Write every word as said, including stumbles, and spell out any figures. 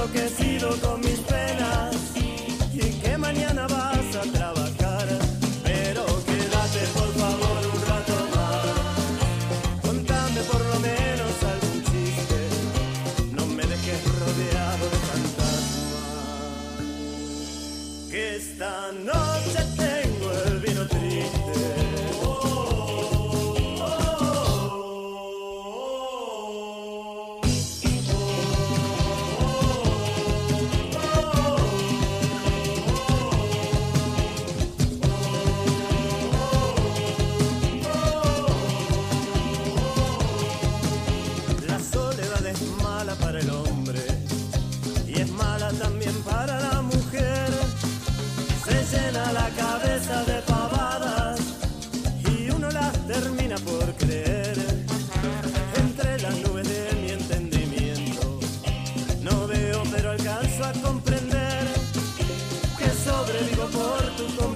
enloquecido con mis penas y que mañana vas a trabajar, pero quédate por favor un rato más, contame por lo menos algún chiste, no me dejes rodeado de fantasmas, que esta noche tengo el vino triste. Para el hombre y es mala también para la mujer, se llena la cabeza de pavadas y uno las termina por creer. Entre las nubes de mi entendimiento no veo pero alcanzo a comprender que sobrevivo por tu compañía.